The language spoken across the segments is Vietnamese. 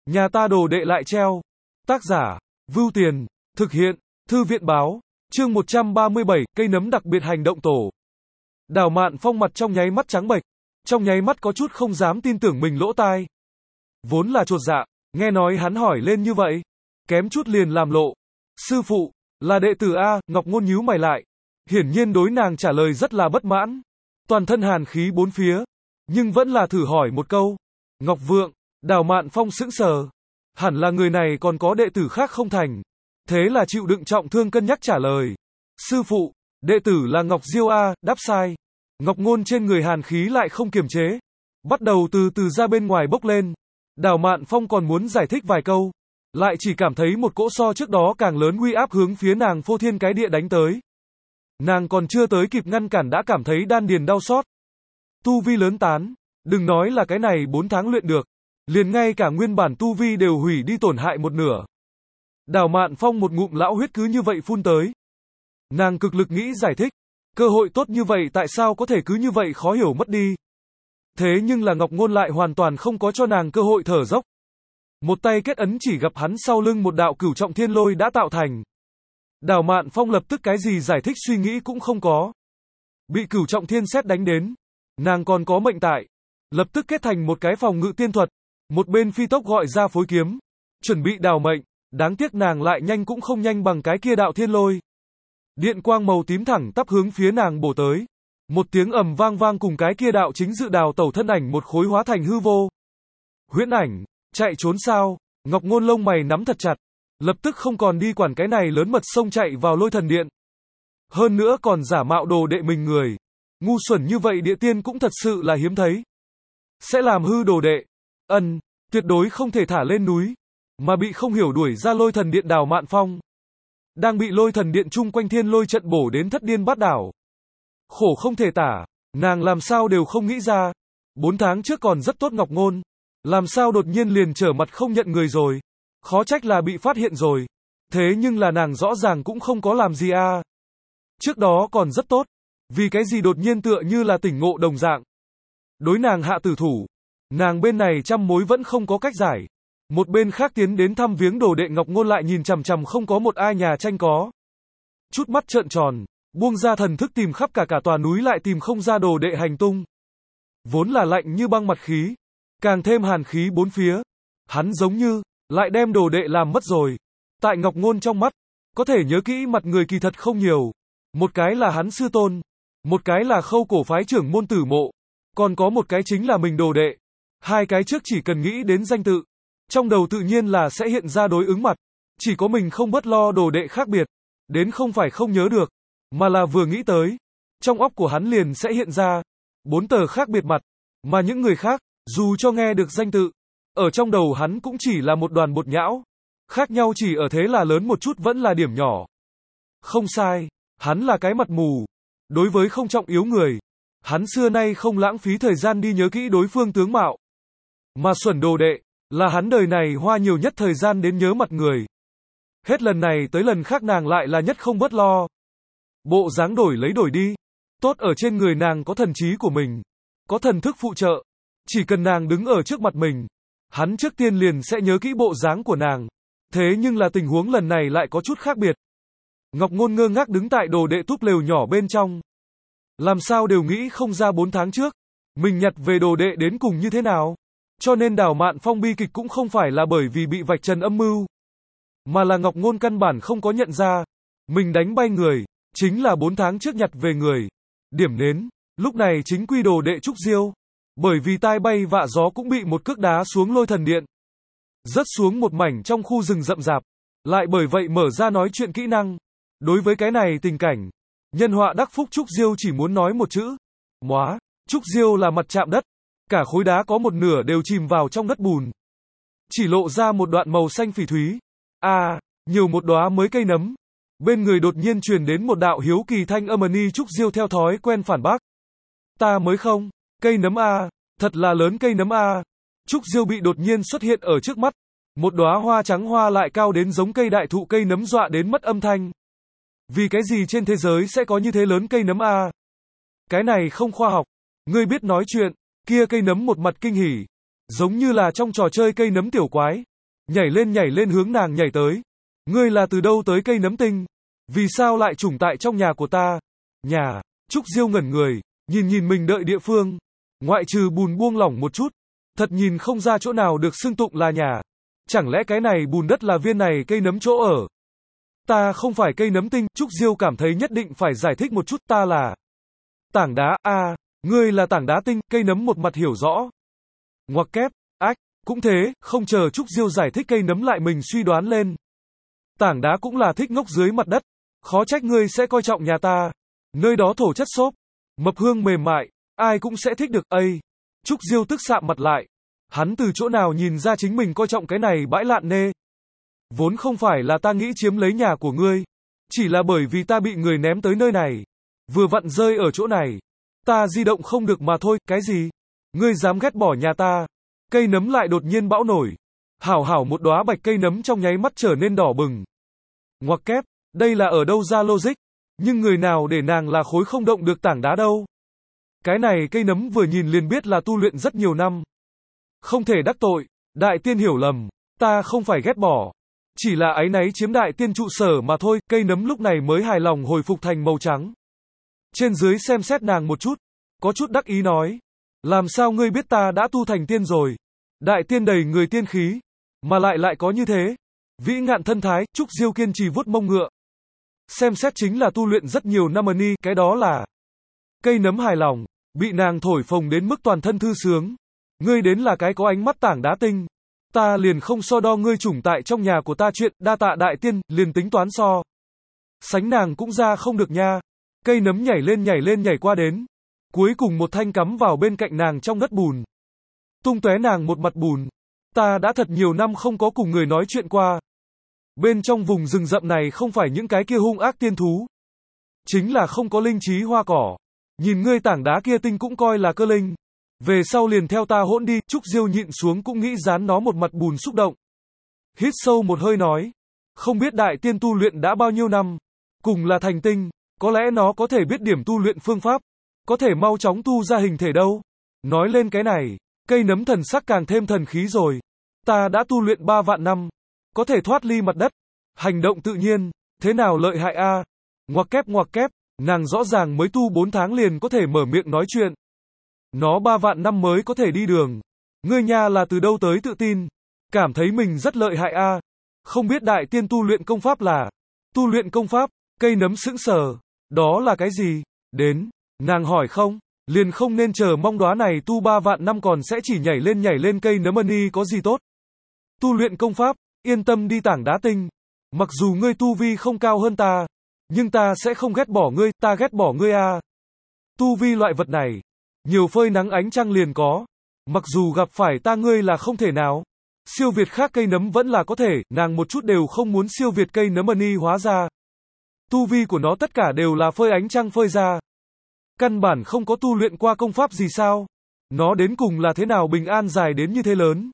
Nhà ta đồ đệ lại treo. Tác giả, Vưu Tiền, thực hiện, Thư viện báo, chương 137, cây nấm đặc biệt hành động tổ. Đào Mạn Phong mặt trong nháy mắt trắng bệch, trong nháy mắt có chút không dám tin tưởng mình lỗ tai. Vốn là chột dạ, nghe nói hắn hỏi lên như vậy, kém chút liền làm lộ. Sư phụ, là đệ tử A, Ngọc Ngôn nhíu mày lại. Hiển nhiên đối nàng trả lời rất là bất mãn. Toàn thân hàn khí bốn phía, nhưng vẫn là thử hỏi một câu. Ngọc Vượng, Đào Mạn Phong sững sờ. Hẳn là người này còn có đệ tử khác không thành. Thế là chịu đựng trọng thương cân nhắc trả lời. Sư phụ, đệ tử là Ngọc Diêu A, đáp sai. Ngọc Ngôn trên người hàn khí lại không kiềm chế, bắt đầu từ từ ra bên ngoài bốc lên. Đào Mạn Phong còn muốn giải thích vài câu, lại chỉ cảm thấy một cỗ so trước đó càng lớn uy áp hướng phía nàng phô thiên cái địa đánh tới. Nàng còn chưa tới kịp ngăn cản đã cảm thấy đan điền đau xót. Tu vi lớn tán, đừng nói là cái này 4 tháng luyện được, liền ngay cả nguyên bản tu vi đều hủy đi tổn hại một nửa. Đào Mạn Phong một ngụm lão huyết cứ như vậy phun tới. Nàng cực lực nghĩ giải thích, cơ hội tốt như vậy tại sao có thể cứ như vậy khó hiểu mất đi. Thế nhưng là Ngọc Ngôn lại hoàn toàn không có cho nàng cơ hội thở dốc. Một tay kết ấn chỉ gặp hắn sau lưng một đạo cửu trọng thiên lôi đã tạo thành. Đào Mạn Phong lập tức cái gì giải thích suy nghĩ cũng không có. Bị cửu trọng thiên xét đánh đến, nàng còn có mệnh tại, lập tức kết thành một cái phòng ngự tiên thuật, một bên phi tốc gọi ra phối kiếm, chuẩn bị đào mệnh, đáng tiếc nàng lại nhanh cũng không nhanh bằng cái kia đạo thiên lôi. Điện quang màu tím thẳng tắp hướng phía nàng bổ tới. Một tiếng ầm vang vang cùng cái kia đạo chính dự đào tẩu thân ảnh một khối hóa thành hư vô. Huyễn ảnh, chạy trốn sao? Ngọc Ngôn lông mày nắm thật chặt, lập tức không còn đi quản cái này lớn mật xông chạy vào lôi thần điện. Hơn nữa còn giả mạo đồ đệ mình người. Ngu xuẩn như vậy địa tiên cũng thật sự là hiếm thấy. Sẽ làm hư đồ đệ. Tuyệt đối không thể thả lên núi. Mà bị không hiểu đuổi ra lôi thần điện. Đào Mạn Phong đang bị lôi thần điện chung quanh thiên lôi trận bổ đến thất điên bát đảo. Khổ không thể tả, nàng làm sao đều không nghĩ ra. 4 tháng trước còn rất tốt Ngọc Ngôn, làm sao đột nhiên liền trở mặt không nhận người rồi. Khó trách là bị phát hiện rồi. Thế nhưng là nàng rõ ràng cũng không có làm gì a. Trước đó còn rất tốt, vì cái gì đột nhiên tựa như là tỉnh ngộ đồng dạng. Đối nàng hạ tử thủ, nàng bên này trăm mối vẫn không có cách giải. Một bên khác tiến đến thăm viếng đồ đệ Ngọc Ngôn lại nhìn chằm chằm không có một ai nhà tranh có. Chút mắt trợn tròn, buông ra thần thức tìm khắp cả tòa núi lại tìm không ra đồ đệ hành tung. Vốn là lạnh như băng mặt khí, càng thêm hàn khí bốn phía. Hắn giống như, lại đem đồ đệ làm mất rồi. Tại Ngọc Ngôn trong mắt, có thể nhớ kỹ mặt người kỳ thật không nhiều. Một cái là hắn sư tôn, một cái là Khâu Cổ phái trưởng môn Tử Mộ, còn có một cái chính là mình đồ đệ. Hai cái trước chỉ cần nghĩ đến danh tự, trong đầu tự nhiên là sẽ hiện ra đối ứng mặt. Chỉ có mình không bất lo đồ đệ khác biệt, đến không phải không nhớ được, mà là vừa nghĩ tới, trong óc của hắn liền sẽ hiện ra 4 tờ khác biệt mặt, mà những người khác, dù cho nghe được danh tự, ở trong đầu hắn cũng chỉ là một đoàn bột nhão. Khác nhau chỉ ở thế là lớn một chút vẫn là điểm nhỏ. Không sai, hắn là cái mặt mù. Đối với không trọng yếu người, hắn xưa nay không lãng phí thời gian đi nhớ kỹ đối phương tướng mạo. Mà xuẩn đồ đệ, là hắn đời này hoa nhiều nhất thời gian đến nhớ mặt người. Hết lần này tới lần khác nàng lại là nhất không bớt lo. Bộ dáng đổi lấy đổi đi. Tốt ở trên người nàng có thần trí của mình, có thần thức phụ trợ. Chỉ cần nàng đứng ở trước mặt mình, hắn trước tiên liền sẽ nhớ kỹ bộ dáng của nàng. Thế nhưng là tình huống lần này lại có chút khác biệt. Ngọc Ngôn ngơ ngác đứng tại đồ đệ túp lều nhỏ bên trong. Làm sao đều nghĩ không ra 4 tháng trước, mình nhặt về đồ đệ đến cùng như thế nào. Cho nên Đào Mạn Phong bi kịch cũng không phải là bởi vì bị vạch trần âm mưu, mà là Ngọc Ngôn căn bản không có nhận ra. Mình đánh bay người, chính là 4 tháng trước nhặt về người. Điểm nến, lúc này chính quy đồ đệ Trúc Diêu. Bởi vì tai bay vạ gió cũng bị một cước đá xuống lôi thần điện. Rớt xuống một mảnh trong khu rừng rậm rạp. Lại bởi vậy mở ra nói chuyện kỹ năng. Đối với cái này tình cảnh, nhân họa đắc phúc Trúc Diêu chỉ muốn nói một chữ. Móa, Trúc Diêu là mặt chạm đất. Cả khối đá có một nửa đều chìm vào trong đất bùn. Chỉ lộ ra một đoạn màu xanh phỉ thúy. Nhiều một đóa mới cây nấm. Bên người đột nhiên truyền đến một đạo hiếu kỳ thanh âm. Trúc Diêu theo thói quen phản bác. Ta mới không, cây nấm thật là lớn cây nấm Trúc Diêu bị đột nhiên xuất hiện ở trước mắt. Một đóa hoa trắng hoa lại cao đến giống cây đại thụ, cây nấm dọa đến mất âm thanh. Vì cái gì trên thế giới sẽ có như thế lớn cây nấm Cái này không khoa học. Ngươi biết nói chuyện. Kia cây nấm một mặt kinh hỉ, giống như là trong trò chơi cây nấm tiểu quái, nhảy lên hướng nàng nhảy tới. Ngươi là từ đâu tới cây nấm tinh? Vì sao lại trùng tại trong nhà của ta? Nhà, Trúc Diêu ngẩn người, nhìn mình đợi địa phương. Ngoại trừ bùn buông lỏng một chút, thật nhìn không ra chỗ nào được xưng tụng là nhà. Chẳng lẽ cái này bùn đất là viên này cây nấm chỗ ở? Ta không phải cây nấm tinh, Trúc Diêu cảm thấy nhất định phải giải thích một chút, ta là tảng đá, ngươi là tảng đá tinh, cây nấm một mặt hiểu rõ. Ngoặc kép, cũng thế, không chờ Trúc Diêu giải thích cây nấm lại mình suy đoán lên. Tảng đá cũng là thích ngốc dưới mặt đất, khó trách ngươi sẽ coi trọng nhà ta. Nơi đó thổ chất xốp, mập hương mềm mại, ai cũng sẽ thích được, Trúc Diêu tức sạm mặt lại. Hắn từ chỗ nào nhìn ra chính mình coi trọng cái này bãi lạn nê? Vốn không phải là ta nghĩ chiếm lấy nhà của ngươi, chỉ là bởi vì ta bị người ném tới nơi này. Vừa vặn rơi ở chỗ này. Ta di động không được mà thôi, cái gì? Ngươi dám ghét bỏ nhà ta? Cây nấm lại đột nhiên bão nổi. Hảo một đóa bạch cây nấm trong nháy mắt trở nên đỏ bừng. Ngoặc kép, đây là ở đâu ra logic? Nhưng người nào để nàng là khối không động được tảng đá đâu? Cái này cây nấm vừa nhìn liền biết là tu luyện rất nhiều năm. Không thể đắc tội, đại tiên hiểu lầm, ta không phải ghét bỏ. Chỉ là áy náy chiếm đại tiên trụ sở mà thôi, cây nấm lúc này mới hài lòng hồi phục thành màu trắng. Trên dưới xem xét nàng một chút, có chút đắc ý nói. Làm sao ngươi biết ta đã tu thành tiên rồi? Đại tiên đầy người tiên khí, mà lại có như thế. Vĩ ngạn thân thái, Trúc Diêu kiên trì vuốt mông ngựa. Xem xét chính là tu luyện rất nhiều năm ni, cái đó là. Cây nấm hài lòng, bị nàng thổi phồng đến mức toàn thân thư sướng. Ngươi đến là cái có ánh mắt tảng đá tinh. Ta liền không so đo ngươi chủng tại trong nhà của ta chuyện, đa tạ đại tiên, liền tính toán so. Sánh nàng cũng ra không được nha. Cây nấm nhảy lên nhảy qua đến. Cuối cùng một thanh cắm vào bên cạnh nàng trong đất bùn. Tung tóe nàng một mặt bùn. Ta đã thật nhiều năm không có cùng người nói chuyện qua. Bên trong vùng rừng rậm này không phải những cái kia hung ác tiên thú. Chính là không có linh trí hoa cỏ. Nhìn ngươi tảng đá kia tinh cũng coi là cơ linh. Về sau liền theo ta hỗn đi, Trúc Diêu nhịn xuống cũng nghĩ dán nó một mặt bùn xúc động. Hít sâu một hơi nói. Không biết đại tiên tu luyện đã bao nhiêu năm. Cùng là thành tinh, có lẽ nó có thể biết điểm tu luyện phương pháp. Có thể mau chóng tu ra hình thể đâu. Nói lên cái này, cây nấm thần sắc càng thêm thần khí rồi. Ta đã tu luyện 3 vạn năm. Có thể thoát ly mặt đất. Hành động tự nhiên, thế nào lợi hại a? Ngoặc kép, nàng rõ ràng mới tu 4 tháng liền có thể mở miệng nói chuyện. Nó 3 vạn năm mới có thể đi đường. Ngươi nha là từ đâu tới tự tin? Cảm thấy mình rất lợi hại a? Không biết đại tiên tu luyện công pháp là? Tu luyện công pháp, cây nấm sững sờ. Đó là cái gì? Đến, nàng hỏi không? Liền không nên chờ mong đóa này tu 3 vạn năm còn sẽ chỉ nhảy lên cây nấm ni có gì tốt? Tu luyện công pháp, yên tâm đi tảng đá tinh. Mặc dù ngươi tu vi không cao hơn ta, nhưng ta sẽ không ghét bỏ ngươi, ta ghét bỏ ngươi a. Tu vi loại vật này, nhiều phơi nắng ánh trăng liền có. Mặc dù gặp phải ta ngươi là không thể nào. Siêu việt khác cây nấm vẫn là có thể, nàng một chút đều không muốn siêu việt cây nấm ni hóa ra. Tu vi của nó tất cả đều là phơi ánh trăng phơi ra. Căn bản không có tu luyện qua công pháp gì sao? Nó đến cùng là thế nào bình an dài đến như thế lớn?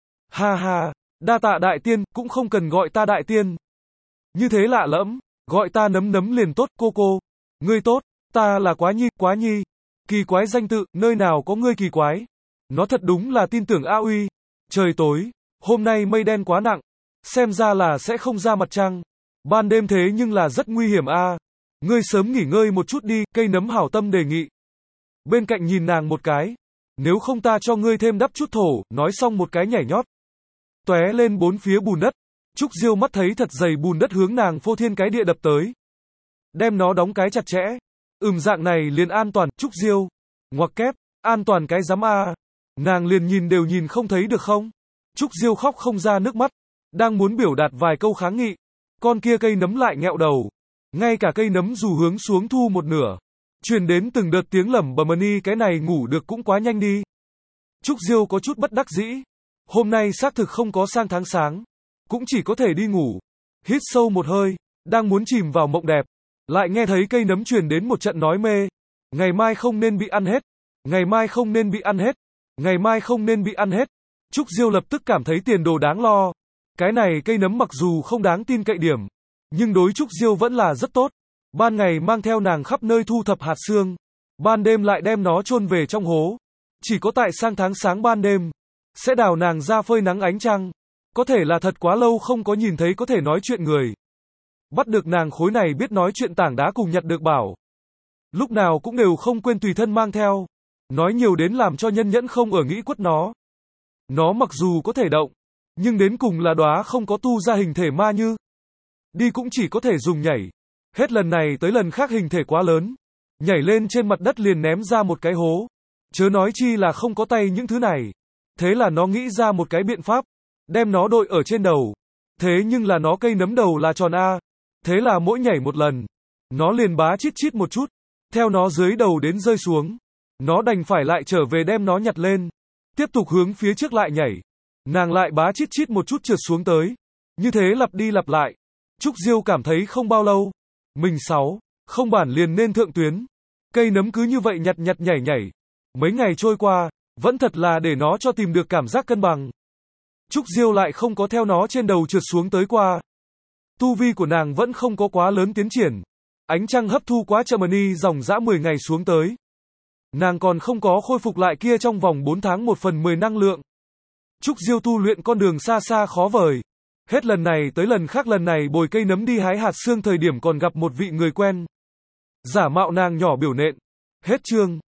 Ha ha, đa tạ đại tiên, cũng không cần gọi ta đại tiên. Như thế lạ lẫm, gọi ta nấm liền tốt, cô. Ngươi tốt, ta là quá nhi. Kỳ quái danh tự, nơi nào có ngươi kỳ quái? Nó thật đúng là tin tưởng A Uy. Trời tối, hôm nay mây đen quá nặng, xem ra là sẽ không ra mặt trăng. Ban đêm thế nhưng là rất nguy hiểm a. Ngươi sớm nghỉ ngơi một chút đi, cây nấm hảo tâm đề nghị. Bên cạnh nhìn nàng một cái. Nếu không ta cho ngươi thêm đắp chút thổ, nói xong một cái nhảy nhót. Tóe lên bốn phía bùn đất. Trúc Diêu mắt thấy thật dày bùn đất hướng nàng phô thiên cái địa đập tới. Đem nó đóng cái chặt chẽ. Dạng này liền an toàn, Trúc Diêu. Ngoặc kép, an toàn cái giám a. Nàng liền nhìn đều nhìn không thấy được không? Trúc Diêu khóc không ra nước mắt. Đang muốn biểu đạt vài câu kháng nghị. Con kia cây nấm lại nghẹo đầu. Ngay cả cây nấm dù hướng xuống thu một nửa. Truyền đến từng đợt tiếng lẩm bẩm ni cái này ngủ được cũng quá nhanh đi. Trúc Diêu có chút bất đắc dĩ. Hôm nay xác thực không có sang tháng sáng. Cũng chỉ có thể đi ngủ. Hít sâu một hơi. Đang muốn chìm vào mộng đẹp. Lại nghe thấy cây nấm truyền đến một trận nói mê. Ngày mai không nên bị ăn hết. Ngày mai không nên bị ăn hết. Ngày mai không nên bị ăn hết. Trúc Diêu lập tức cảm thấy tiền đồ đáng lo. Cái này cây nấm mặc dù không đáng tin cậy điểm. Nhưng đối Trúc Diêu vẫn là rất tốt. Ban ngày mang theo nàng khắp nơi thu thập hạt xương. Ban đêm lại đem nó chôn về trong hố. Chỉ có tại sang tháng sáng ban đêm. Sẽ đào nàng ra phơi nắng ánh trăng. Có thể là thật quá lâu không có nhìn thấy có thể nói chuyện người. Bắt được nàng khối này biết nói chuyện tảng đá cùng nhặt được bảo. Lúc nào cũng đều không quên tùy thân mang theo. Nói nhiều đến làm cho nhân nhẫn không ở nghĩ quất nó. Nó mặc dù có thể động, nhưng đến cùng là đóa không có tu ra hình thể ma như. Đi cũng chỉ có thể dùng nhảy. Hết lần này tới lần khác hình thể quá lớn. Nhảy lên trên mặt đất liền ném ra một cái hố. Chớ nói chi là không có tay những thứ này. Thế là nó nghĩ ra một cái biện pháp. Đem nó đội ở trên đầu. Thế nhưng là nó cây nấm đầu là tròn A. Thế là mỗi nhảy một lần, nó liền bá chít chít một chút. Theo nó dưới đầu đến rơi xuống. Nó đành phải lại trở về đem nó nhặt lên. Tiếp tục hướng phía trước lại nhảy. Nàng lại bá chít chít một chút trượt xuống tới. Như thế lặp đi lặp lại. Trúc Diêu cảm thấy không bao lâu. Mình không bản liền nên thượng tuyến. Cây nấm cứ như vậy nhặt nhặt nhảy nhảy. Mấy ngày trôi qua, vẫn thật là để nó cho tìm được cảm giác cân bằng. Trúc Diêu lại không có theo nó trên đầu trượt xuống tới qua. Tu vi của nàng vẫn không có quá lớn tiến triển. Ánh trăng hấp thu quá chậm đi dòng dã 10 ngày xuống tới. Nàng còn không có khôi phục lại kia trong vòng 4 tháng 1/10 năng lượng. Trúc Diêu tu luyện con đường xa xa khó vời. Hết lần này tới lần khác, lần này bồi cây nấm đi hái hạt xương thời điểm còn gặp một vị người quen. Giả mạo nàng nhỏ biểu nện. Hết chương.